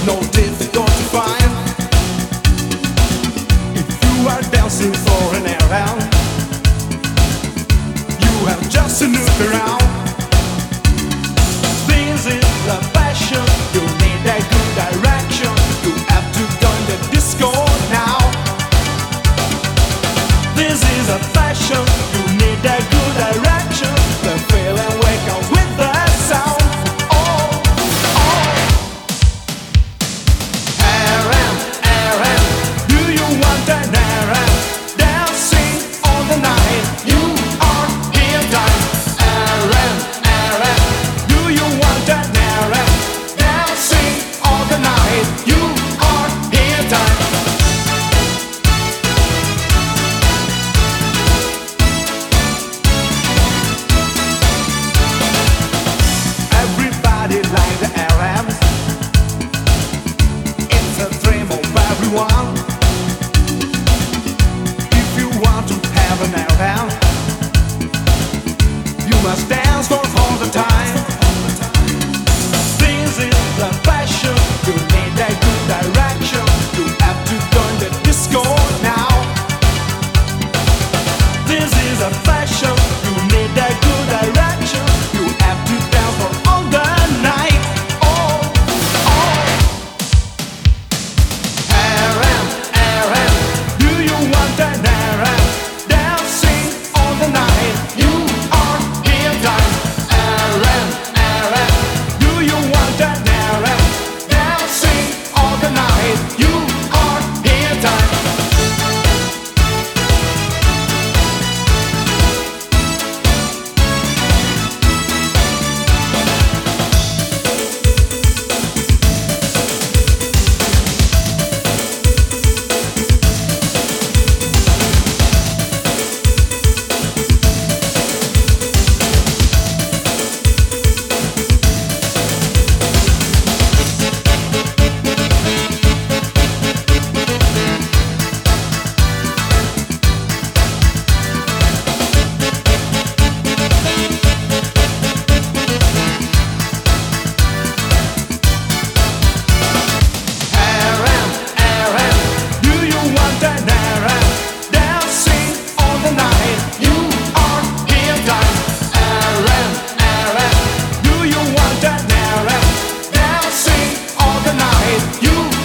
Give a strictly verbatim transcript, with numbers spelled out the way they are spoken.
is no difficult to find. If you are dancing for an airbound, you have just to look around. This is the passion, you need a good direction. You have to join the disco now. This is a fashion, you need a good direction. The feeling way comes with the sound. Oh, oh. R M, R M, do you want an R M? Dancing all the night, you are here time. R M, R M, do you want an R M? Dancing all the night, you are here time. Everybody like the R Ms. It's a dream of everyone. If you want to have an R M, you must dance for all the time. This is the passion, you need a good direction. You have to join the disco now. This is a fashion, you need a good direction. You have to dance for all the night. Oh, oh. R M, R M, do you want an R M? Dancing all the night, you are here time. R M, R M, do you want an R M? Dancing all the night, you are here time. R M, R M, do you want an R M? Dancing all the night, you are here time. R M, R M, do you want an R M? Dancing all the night, you